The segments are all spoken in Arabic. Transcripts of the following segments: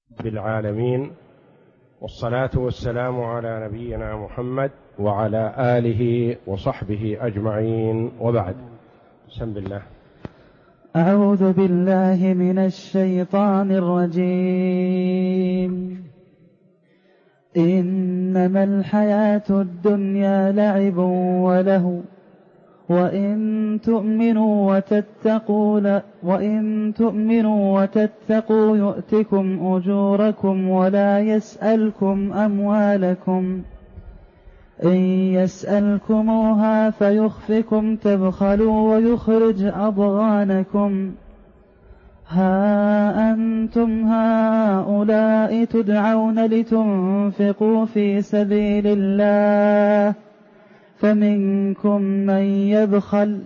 بالعالمين، والصلاة والسلام على نبينا محمد وعلى آله وصحبه أجمعين، وبعد. بسم الله. أعوذ بالله من الشيطان الرجيم. إنما الحياة الدنيا لعب وله وإن تؤمنوا وتتقوا يؤتكم أجوركم ولا يسألكم أموالكم. إن يسألكموها فيخفكم تبخلوا ويخرج أضغانكم. ها أنتم هؤلاء تدعون لتنفقوا في سبيل الله فمنكم من يبخل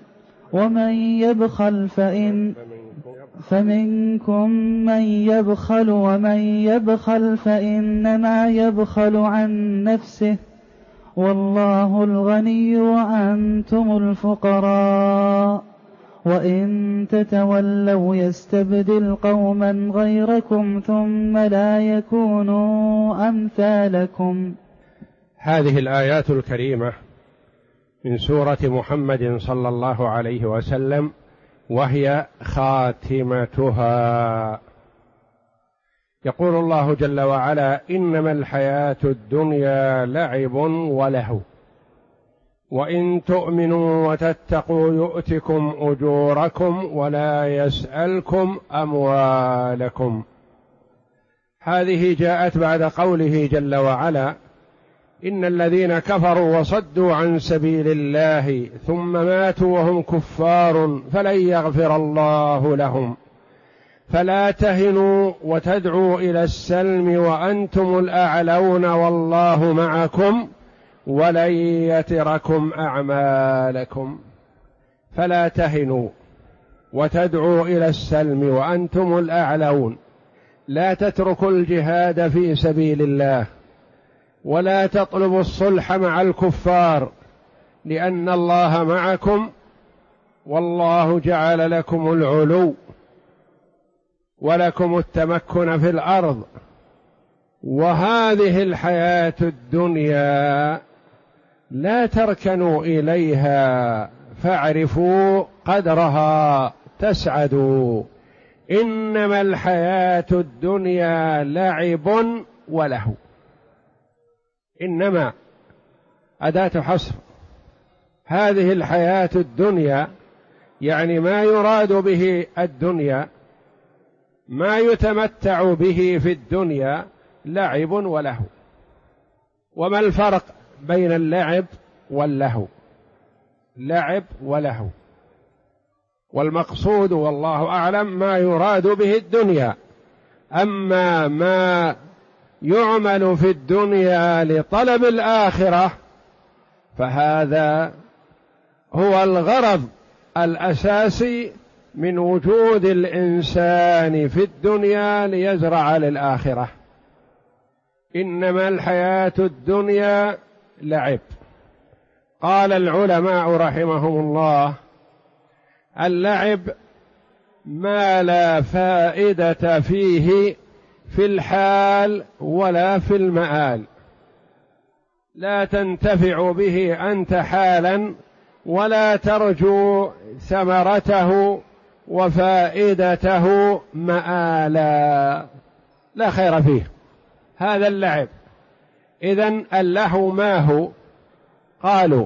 ومن يبخل فإنما يبخل عن نفسه والله الغني وأنتم الفقراء وإن تتولوا يستبدل قوما غيركم ثم لا يكونوا أمثالكم. هذه الآيات الكريمة من سورة محمد صلى الله عليه وسلم، وهي خاتمتها. يقول الله جل وعلا: إنما الحياة الدنيا لعب ولهو وإن تؤمنوا وتتقوا يؤتكم أجوركم ولا يسألكم أموالكم. هذه جاءت بعد قوله جل وعلا: إن الذين كفروا وصدوا عن سبيل الله ثم ماتوا وهم كفار فلن يغفر الله لهم فلا تهنوا وتدعوا إلى السلم وأنتم الأعلون والله معكم ولن يتركم أعمالكم. فلا تهنوا وتدعوا إلى السلم وأنتم الأعلون، لا تتركوا الجهاد في سبيل الله ولا تطلبوا الصلح مع الكفار، لأن الله معكم والله جعل لكم العلو ولكم التمكن في الأرض. وهذه الحياة الدنيا لا تركنوا إليها فاعرفوا قدرها تسعدوا. إنما الحياة الدنيا لعب ولهو. إنما أداة حصر. هذه الحياة الدنيا يعني ما يراد به الدنيا، ما يتمتع به في الدنيا لعب ولهو. وما الفرق بين اللعب واللهو؟ لعب ولهو، والمقصود والله أعلم ما يراد به الدنيا. أما ما يعمل في الدنيا لطلب الآخرة فهذا هو الغرض الأساسي من وجود الإنسان في الدنيا ليزرع للآخرة. إنما الحياة الدنيا لعب. قال العلماء رحمهم الله: اللعب ما لا فائدة فيه في الحال ولا في المآل، لا تنتفع به أنت حالا ولا ترجو ثمرته وفائدته مآلا، لا خير فيه. هذا اللعب. إذن اللهو ما هو؟ قالوا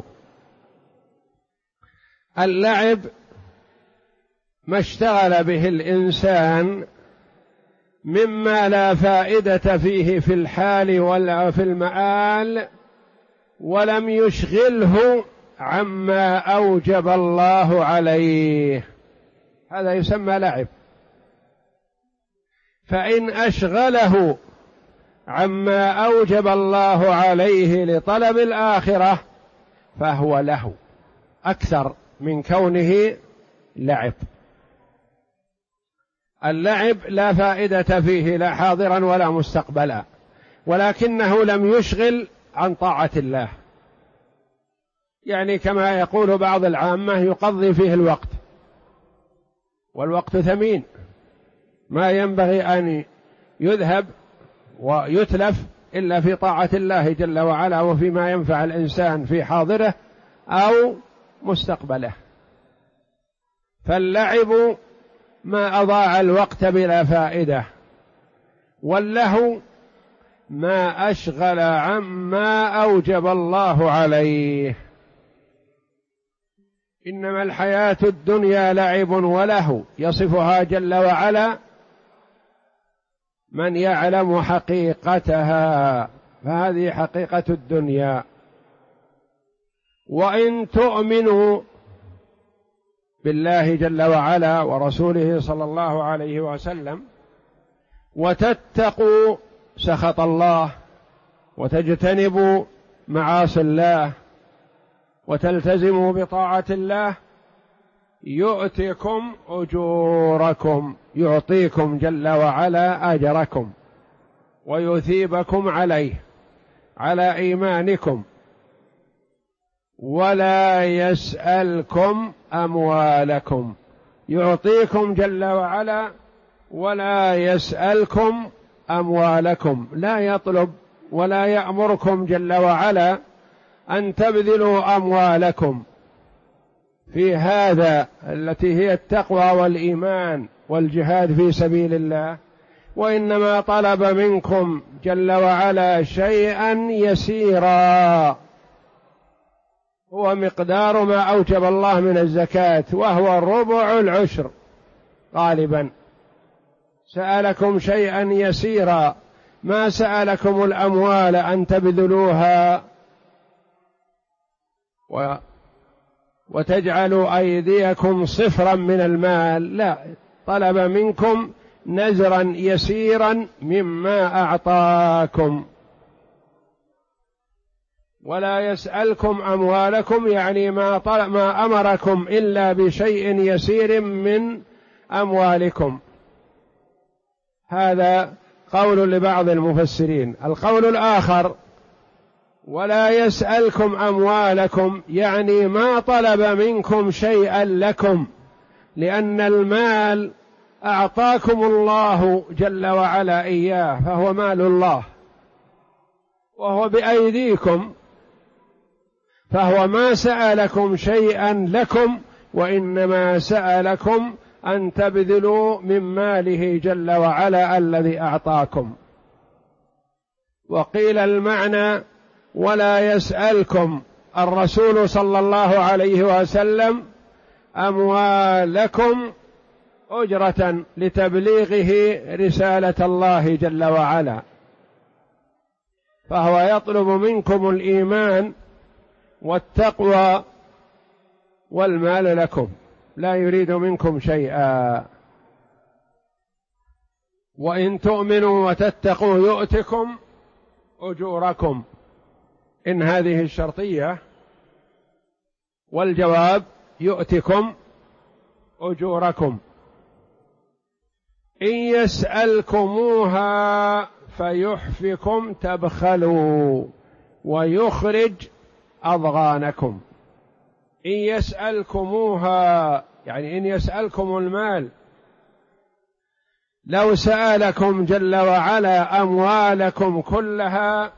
اللعب ما اشتغل به الإنسان مما لا فائدة فيه في الحال ولا في المآل، ولم يشغله عما أوجب الله عليه، هذا يسمى لعب. فإن أشغله عما أوجب الله عليه لطلب الآخرة فهو له أكثر من كونه لعب. اللعب لا فائدة فيه لا حاضرا ولا مستقبلا، ولكنه لم يشغل عن طاعة الله، يعني كما يقول بعض العامة يقضي فيه الوقت، والوقت ثمين، ما ينبغي أن يذهب ويتلف إلا في طاعة الله جل وعلا وفيما ينفع الإنسان في حاضره أو مستقبله. فاللعب ما أضاع الوقت بلا فائدة، واللهو ما أشغل عما أوجب الله عليه. إنما الحياة الدنيا لعب ولهو يصفها جل وعلا من يعلم حقيقتها، فهذه حقيقة الدنيا. وإن تؤمنوا بالله جل وعلا ورسوله صلى الله عليه وسلم وتتقوا سخط الله وتجتنبوا معاصي الله وتلتزموا بطاعة الله يؤتكم أجوركم، يعطيكم جل وعلا أجركم ويثيبكم عليه على إيمانكم، ولا يسألكم أموالكم. يعطيكم جل وعلا ولا يسألكم أموالكم، لا يطلب ولا يأمركم جل وعلا أن تبذلوا أموالكم في هذا التي هي التقوى والإيمان والجهاد في سبيل الله، وإنما طلب منكم جل وعلا شيئا يسيرا هو مقدار ما أوجب الله من الزكاة، وهو ربع العشر غالبا. سألكم شيئا يسيرا، ما سألكم الأموال أن تبذلوها وتجعلوا أيديكم صفرا من المال، لا، طلب منكم نزرا يسيرا مما أعطاكم. ولا يسألكم أموالكم يعني ما أمركم إلا بشيء يسير من أموالكم. هذا قول لبعض المفسرين. القول الآخر ولا يسألكم أموالكم يعني ما طلب منكم شيئا لكم، لأن المال أعطاكم الله جل وعلا إياه، فهو مال الله وهو بأيديكم، فهو ما سألكم شيئا لكم، وإنما سألكم أن تبذلوا من ماله جل وعلا الذي أعطاكم. وقيل المعنى ولا يسألكم الرسول صلى الله عليه وسلم أموالكم أجرة لتبليغه رسالة الله جل وعلا، فهو يطلب منكم الإيمان والتقوى والمال لكم، لا يريد منكم شيئا. وإن تؤمنوا وتتقوا يؤتكم أجوركم، إن هذه الشرطية، والجواب يؤتكم أجوركم. إن يسألكموها فيحفكم تبخلوا ويخرج أضغانكم. إن يسألكموها يعني إن يسألكم المال، لو سألكم جل وعلا أموالكم كلها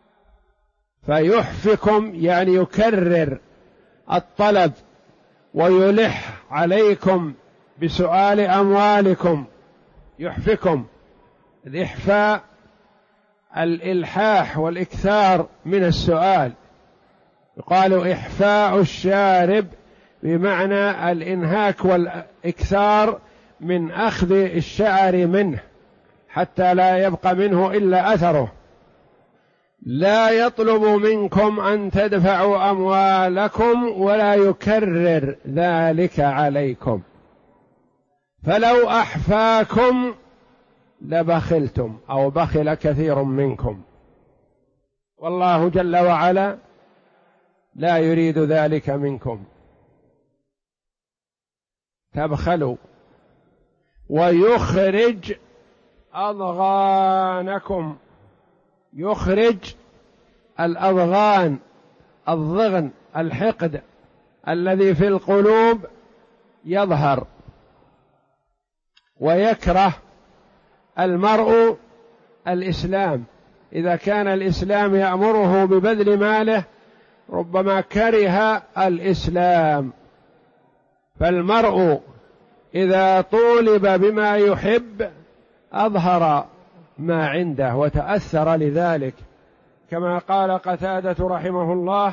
فيحفكم يعني يكرر الطلب ويلح عليكم بسؤال أموالكم. يحفكم الإحفاء الإلحاح والإكثار من السؤال، يقال إحفاء الشارب بمعنى الإنهاك والإكثار من أخذ الشعر منه حتى لا يبقى منه إلا أثره. لا يطلب منكم أن تدفعوا أموالكم ولا يكرر ذلك عليكم، فلو أحفاكم لبخلتم أو بخل كثير منكم، والله جل وعلا لا يريد ذلك منكم. تبخلوا ويخرج أضغانكم. يخرج الأضغان، الضغن، الحقد الذي في القلوب يظهر، ويكره المرء الإسلام. إذا كان الإسلام يأمره ببذل ماله ربما كره الإسلام. فالمرء إذا طولب بما يحب أظهر ما عنده وتأثر لذلك، كما قال قتادة رحمه الله: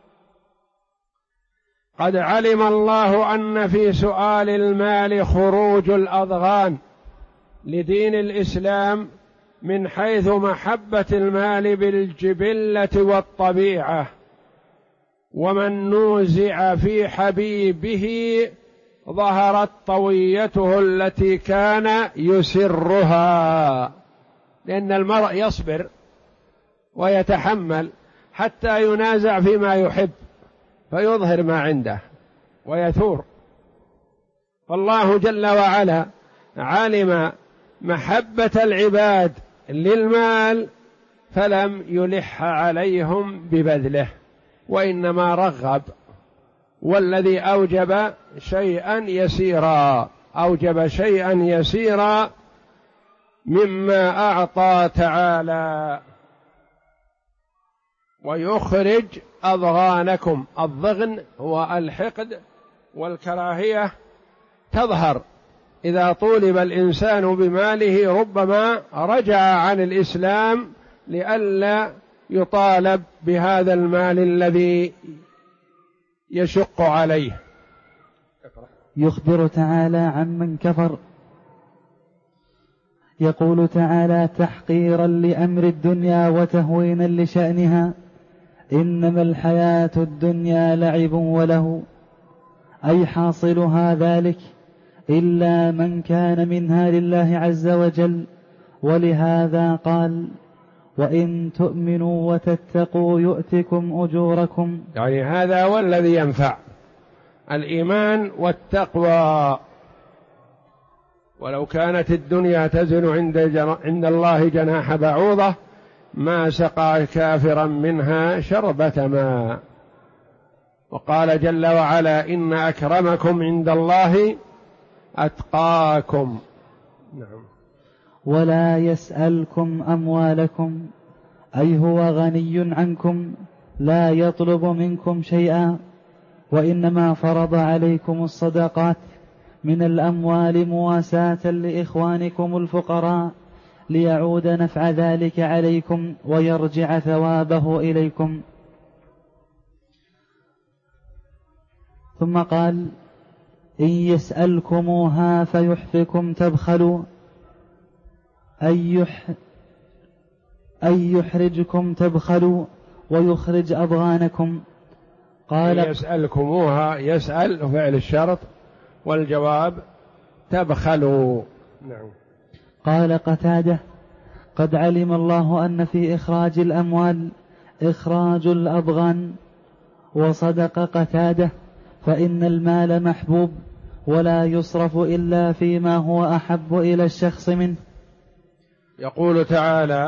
قد علم الله أن في سؤال المال خروج الأضغان لدين الإسلام من حيث محبة المال بالجبلة والطبيعة، ومن نوزع في حبيبه ظهرت طويته التي كان يسرها. لأن المرء يصبر ويتحمل حتى ينازع فيما يحب فيظهر ما عنده ويثور. فالله جل وعلا علم محبة العباد للمال فلم يلح عليهم ببذله، وإنما رغب. والذي أوجب شيئا يسيرا، أوجب شيئا يسيرا مما أعطى تعالى. ويخرج أضغانكم، الضغن هو الحقد والكراهية تظهر إذا طولب الإنسان بماله، ربما رجع عن الإسلام لئلا يطالب بهذا المال الذي يشق عليه. يخبر تعالى عن من كفر، يقول تعالى تحقيرا لأمر الدنيا وتهوينا لشأنها: إنما الحياة الدنيا لعب وله، أي حاصلها ذلك إلا من كان منها لله عز وجل. ولهذا قال: وإن تؤمنوا وتتقوا يؤتكم أجوركم. يعني هذا هو الذي ينفع، الإيمان والتقوى. ولو كانت الدنيا تزن عند الله جناح بعوضة ما سقى كافرا منها شربة ماء. وقال جل وعلا: إن أكرمكم عند الله أتقاكم. نعم. ولا يسألكم أموالكم، أي هو غني عنكم لا يطلب منكم شيئا، وإنما فرض عليكم الصدقات من الأموال مواساة لإخوانكم الفقراء ليعود نفع ذلك عليكم ويرجع ثوابه إليكم. ثم قال: إن يسألكموها فيحفكم تبخلوا، أي يحرجكم تبخلوا ويخرج أضغانكم. قال: يسألكموها، يسأل فعل الشرط والجواب تبخلوا. نعم. قال قتادة: قد علم الله أن في إخراج الأموال إخراج الأضغان. وصدق قتادة، فإن المال محبوب ولا يصرف إلا فيما هو أحب إلى الشخص منه. يقول تعالى: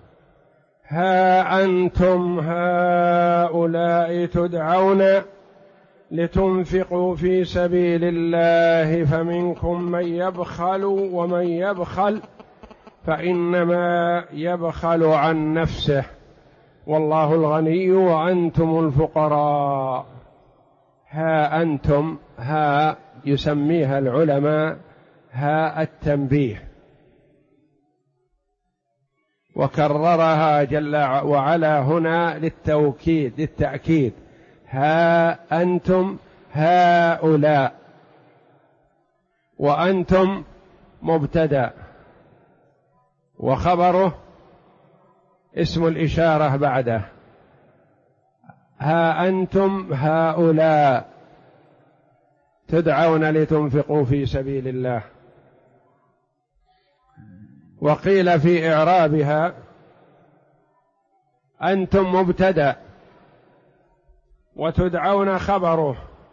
ها أنتم هؤلاء تدعون لتنفقوا في سبيل الله فمنكم من يبخل ومن يبخل فإنما يبخل عن نفسه والله الغني وأنتم الفقراء. ها أنتم، ها يسميها العلماء ها التنبيه، وكررها جل وعلا هنا للتأكيد. ها أنتم هؤلاء، وأنتم مبتدأ وخبره اسم الإشارة بعده. ها أنتم هؤلاء تدعون لتنفقوا في سبيل الله. وقيل في إعرابها: أنتم مبتدأ وتدعون خبره،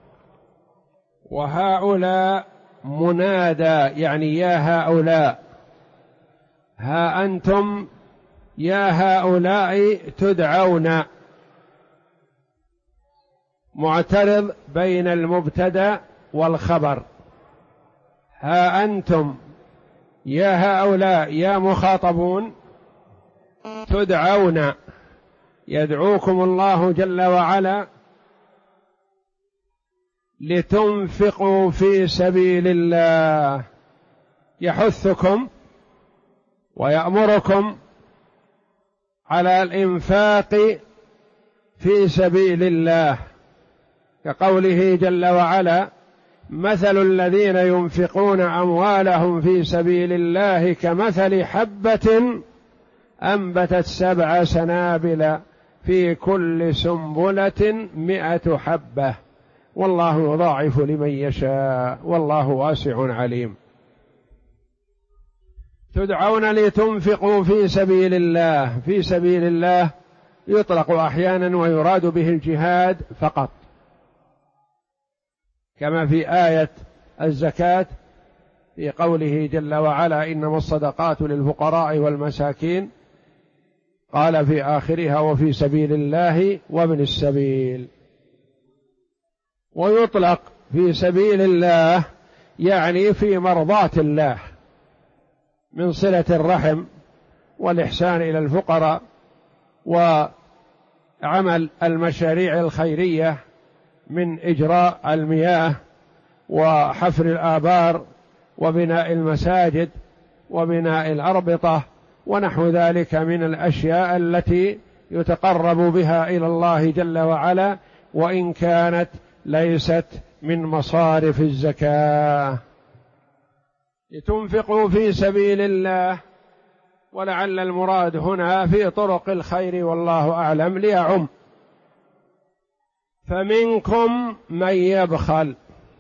وهؤلاء منادى، يعني يا هؤلاء. ها أنتم يا هؤلاء تدعون، معترض بين المبتدأ والخبر. ها أنتم يا هؤلاء يا مخاطبون، تدعون، يدعوكم الله جل وعلا لتنفقوا في سبيل الله، يحثكم ويأمركم على الإنفاق في سبيل الله، كقوله جل وعلا: مثل الذين ينفقون أموالهم في سبيل الله كمثل حبة أنبتت 7 سنابل في كل سنبلة 100 حبة والله يضاعف لمن يشاء والله واسع عليم. تدعون لتنفقوا في سبيل الله. في سبيل الله يطلق أحيانا ويراد به الجهاد فقط، كما في آية الزكاة في قوله جل وعلا: إنما الصدقات للفقراء والمساكين، قال في آخرها: وفي سبيل الله وابن السبيل. ويطلق في سبيل الله يعني في مرضاة الله، من صلة الرحم والإحسان إلى الفقراء وعمل المشاريع الخيرية من إجراء المياه وحفر الآبار وبناء المساجد وبناء الأربطة ونحو ذلك من الأشياء التي يتقرب بها إلى الله جل وعلا، وإن كانت ليست من مصارف الزكاة. لتنفقوا في سبيل الله، ولعل المراد هنا في طرق الخير والله أعلم ليعم. فمنكم من يبخل،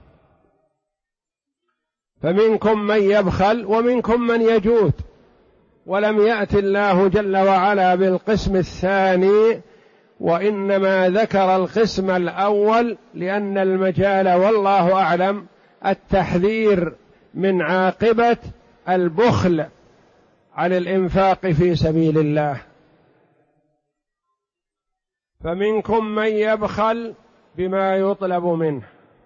فمنكم من يبخل ومنكم من يجود، ولم يأت الله جل وعلا بالقسم الثاني، وإنما ذكر القسم الأول لأن المجال والله أعلم التحذير من عاقبة البخل عن الإنفاق في سبيل الله. فمنكم من يبخل بما يطلب منه،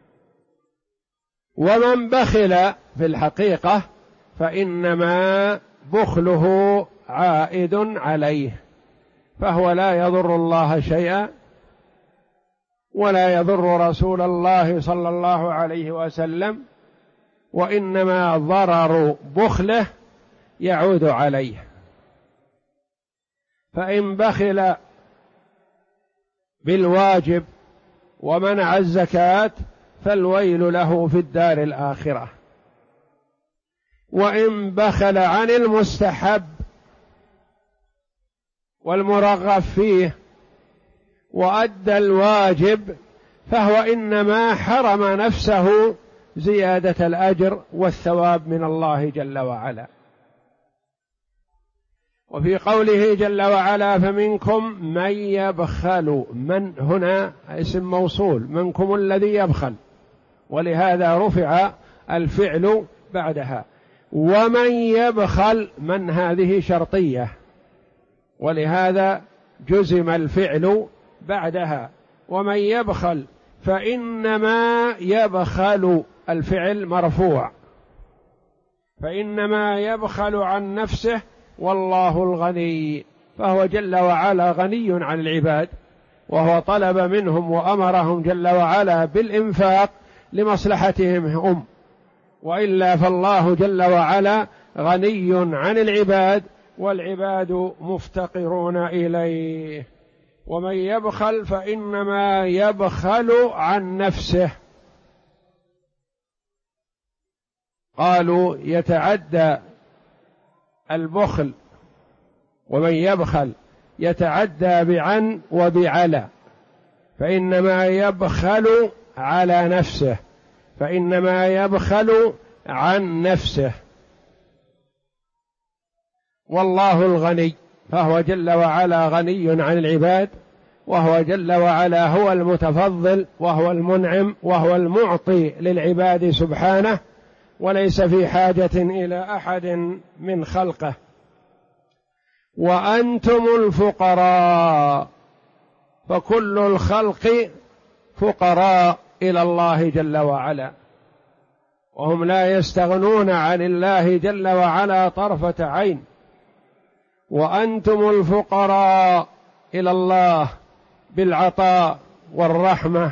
ومن بخل في الحقيقة فإنما بخله عائد عليه، فهو لا يضر الله شيئا ولا يضر رسول الله صلى الله عليه وسلم، وإنما ضرر بخله يعود عليه. فإن بخل بالواجب ومنع الزكاة فالويل له في الدار الآخرة، وإن بخل عن المستحب والمرغب فيه وأدى الواجب فهو إنما حرم نفسه زيادة الأجر والثواب من الله جل وعلا. وفي قوله جل وعلا: فمنكم من يبخل، من هنا اسم موصول، منكم الذي يبخل، ولهذا رفع الفعل بعدها. ومن يبخل، من هذه شرطية، ولهذا جزم الفعل بعدها. ومن يبخل فإنما يبخل، الفعل مرفوع، فإنما يبخل عن نفسه والله الغني، فهو جل وعلا غني عن العباد، وهو طلب منهم وأمرهم جل وعلا بالإنفاق لمصلحتهم وإلا فالله جل وعلا غني عن العباد والعباد مفتقرون إليه. ومن يبخل فإنما يبخل عن نفسه. قالوا يتعدى البخل، ومن يبخل يتعدى بعن وبعلى، فإنما يبخل على نفسه، فإنما يبخل عن نفسه، والله الغني، فهو جل وعلا غني عن العباد، وهو جل وعلا هو المتفضل وهو المنعم وهو المعطي للعباد سبحانه، وليس في حاجة إلى أحد من خلقه. وأنتم الفقراء، فكل الخلق فقراء إلى الله جل وعلا، وهم لا يستغنون عن الله جل وعلا طرفة عين، وأنتم الفقراء إلى الله بالعطاء والرحمة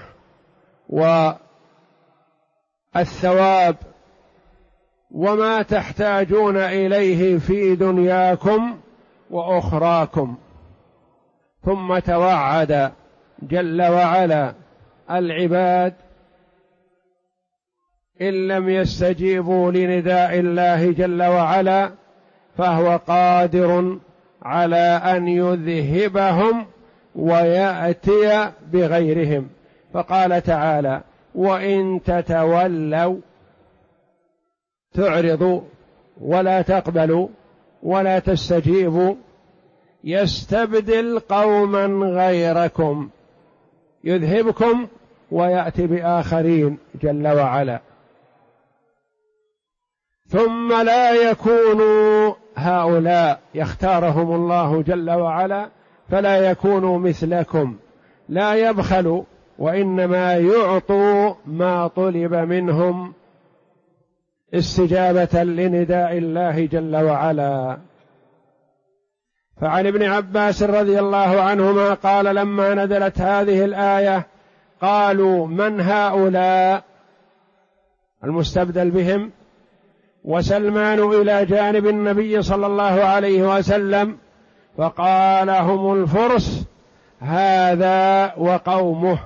والثواب وما تحتاجون إليه في دنياكم وأخراكم. ثم توعد جل وعلا العباد إن لم يستجيبوا لنداء الله جل وعلا فهو قادر على أن يذهبهم ويأتي بغيرهم. فقال تعالى: وإن تتولوا، تعرضوا ولا تقبلوا ولا تستجيبوا، يستبدل قوما غيركم يذهبكم ويأتي بآخرين جل وعلا، ثم لا يكونوا هؤلاء، يختارهم الله جل وعلا فلا يكونوا مثلكم، لا يبخلوا وإنما يعطوا ما طلب منهم استجابة لنداء الله جل وعلا. فعن ابن عباس رضي الله عنهما قال: لما نزلت هذه الآية قالوا: من هؤلاء المستبدل بهم؟ وسلمان إلى جانب النبي صلى الله عليه وسلم فقال: هم الفرس، هذا وقومه.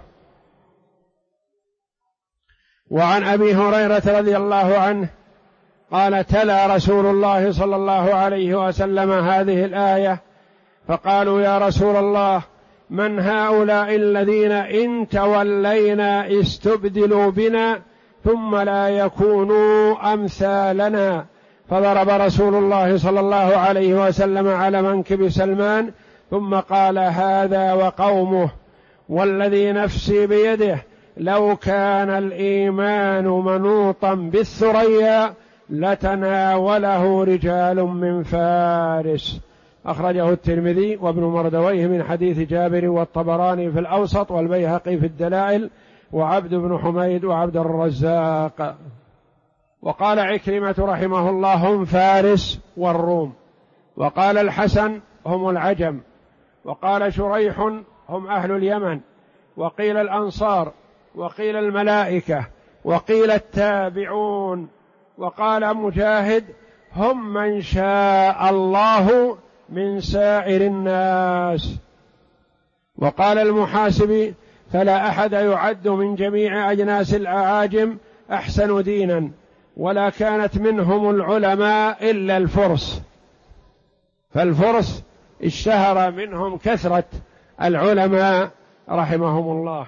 وعن أبي هريرة رضي الله عنه قال: تلا رسول الله صلى الله عليه وسلم هذه الآية فقالوا: يا رسول الله، من هؤلاء الذين إن تولينا استبدلوا بنا ثم لا يكونوا أمثالنا؟ فضرب رسول الله صلى الله عليه وسلم على منكب سلمان ثم قال: هذا وقومه، والذي نفسي بيده لو كان الإيمان منوطا بالثريا لتناوله رجال من فارس. أخرجه الترمذي وابن مردويه من حديث جابر، والطبراني في الأوسط، والبيهقي في الدلائل، وعبد بن حميد وعبد الرزاق. وقال عكرمة رحمه الله: هم فارس والروم. وقال الحسن: هم العجم. وقال شريح: هم أهل اليمن. وقيل الأنصار، وقيل الملائكة، وقيل التابعون. وقال مجاهد: هم من شاء الله من سائر الناس. وقال المحاسبي: فلا أحد يعد من جميع أجناس الأعاجم أحسن دينا، ولا كانت منهم العلماء إلا الفرس، فالفرس اشتهر منهم كثرة العلماء رحمهم الله.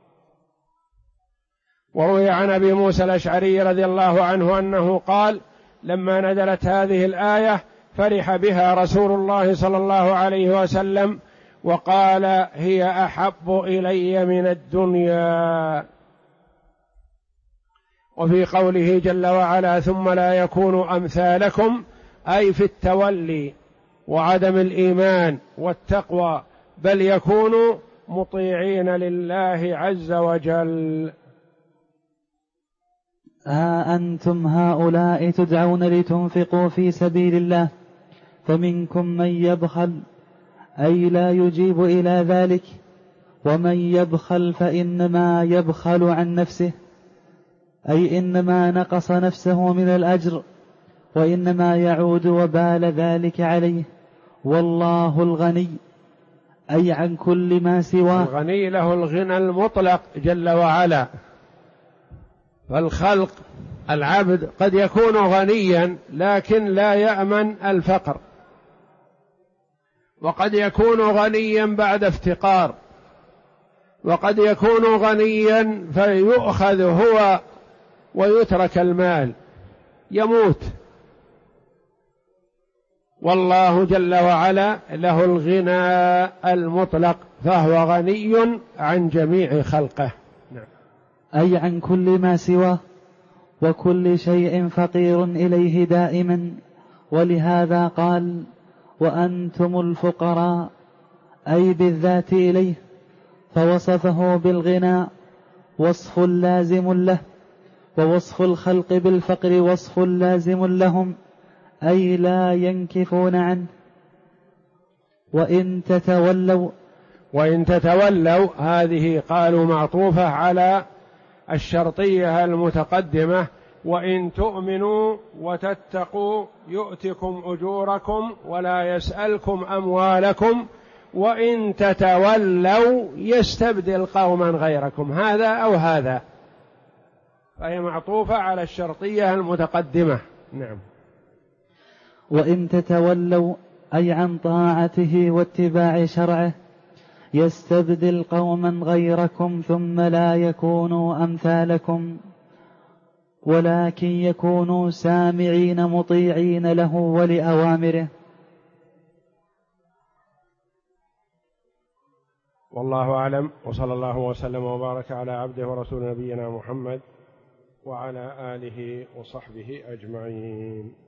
وروي عن أبي موسى الأشعري رضي الله عنه أنه قال: لما نزلت هذه الآية فرح بها رسول الله صلى الله عليه وسلم وقال: هي أحب إلي من الدنيا. وفي قوله جل وعلا: ثم لا يكونوا أمثالكم، أي في التولي وعدم الإيمان والتقوى، بل يكونوا مطيعين لله عز وجل. ها أنتم هؤلاء تدعون لتنفقوا في سبيل الله فمنكم من يبخل، أي لا يجيب إلى ذلك، ومن يبخل فإنما يبخل عن نفسه، أي إنما نقص نفسه من الأجر، وإنما يعود وبال ذلك عليه. والله الغني، أي عن كل ما سواه. الغني له الغنى المطلق جل وعلا. فالخلق العبد قد يكون غنيا لكن لا يأمن الفقر، وقد يكون غنيا بعد افتقار، وقد يكون غنيا فيؤخذ هو ويترك المال يموت. والله جل وعلا له الغنى المطلق، فهو غني عن جميع خلقه. أي عن كل ما سواه، وكل شيء فقير إليه دائما. ولهذا قال: وأنتم الفقراء، أي بالذات إليه، فوصفه بالغنى وصف لازم له، ووصف الخلق بالفقر وصف لازم لهم، أي لا ينكفون عنه. وإن تتولوا هذه قالوا معطوفة على الشرطية المتقدمة، وإن تؤمنوا وتتقوا يؤتكم أجوركم ولا يسألكم أموالكم وإن تتولوا يستبدل قوما غيركم، هذا أو هذا، فهي معطوفة على الشرطية المتقدمة. نعم. وإن تتولوا أي عن طاعته واتباع شرعه يستبدل قوما غيركم ثم لا يكونوا أمثالكم، ولكن يكونوا سامعين مطيعين له ولأوامره. والله أعلم، وصلى الله وسلم وبارك على عبده ورسول نبينا محمد وعلى آله وصحبه أجمعين.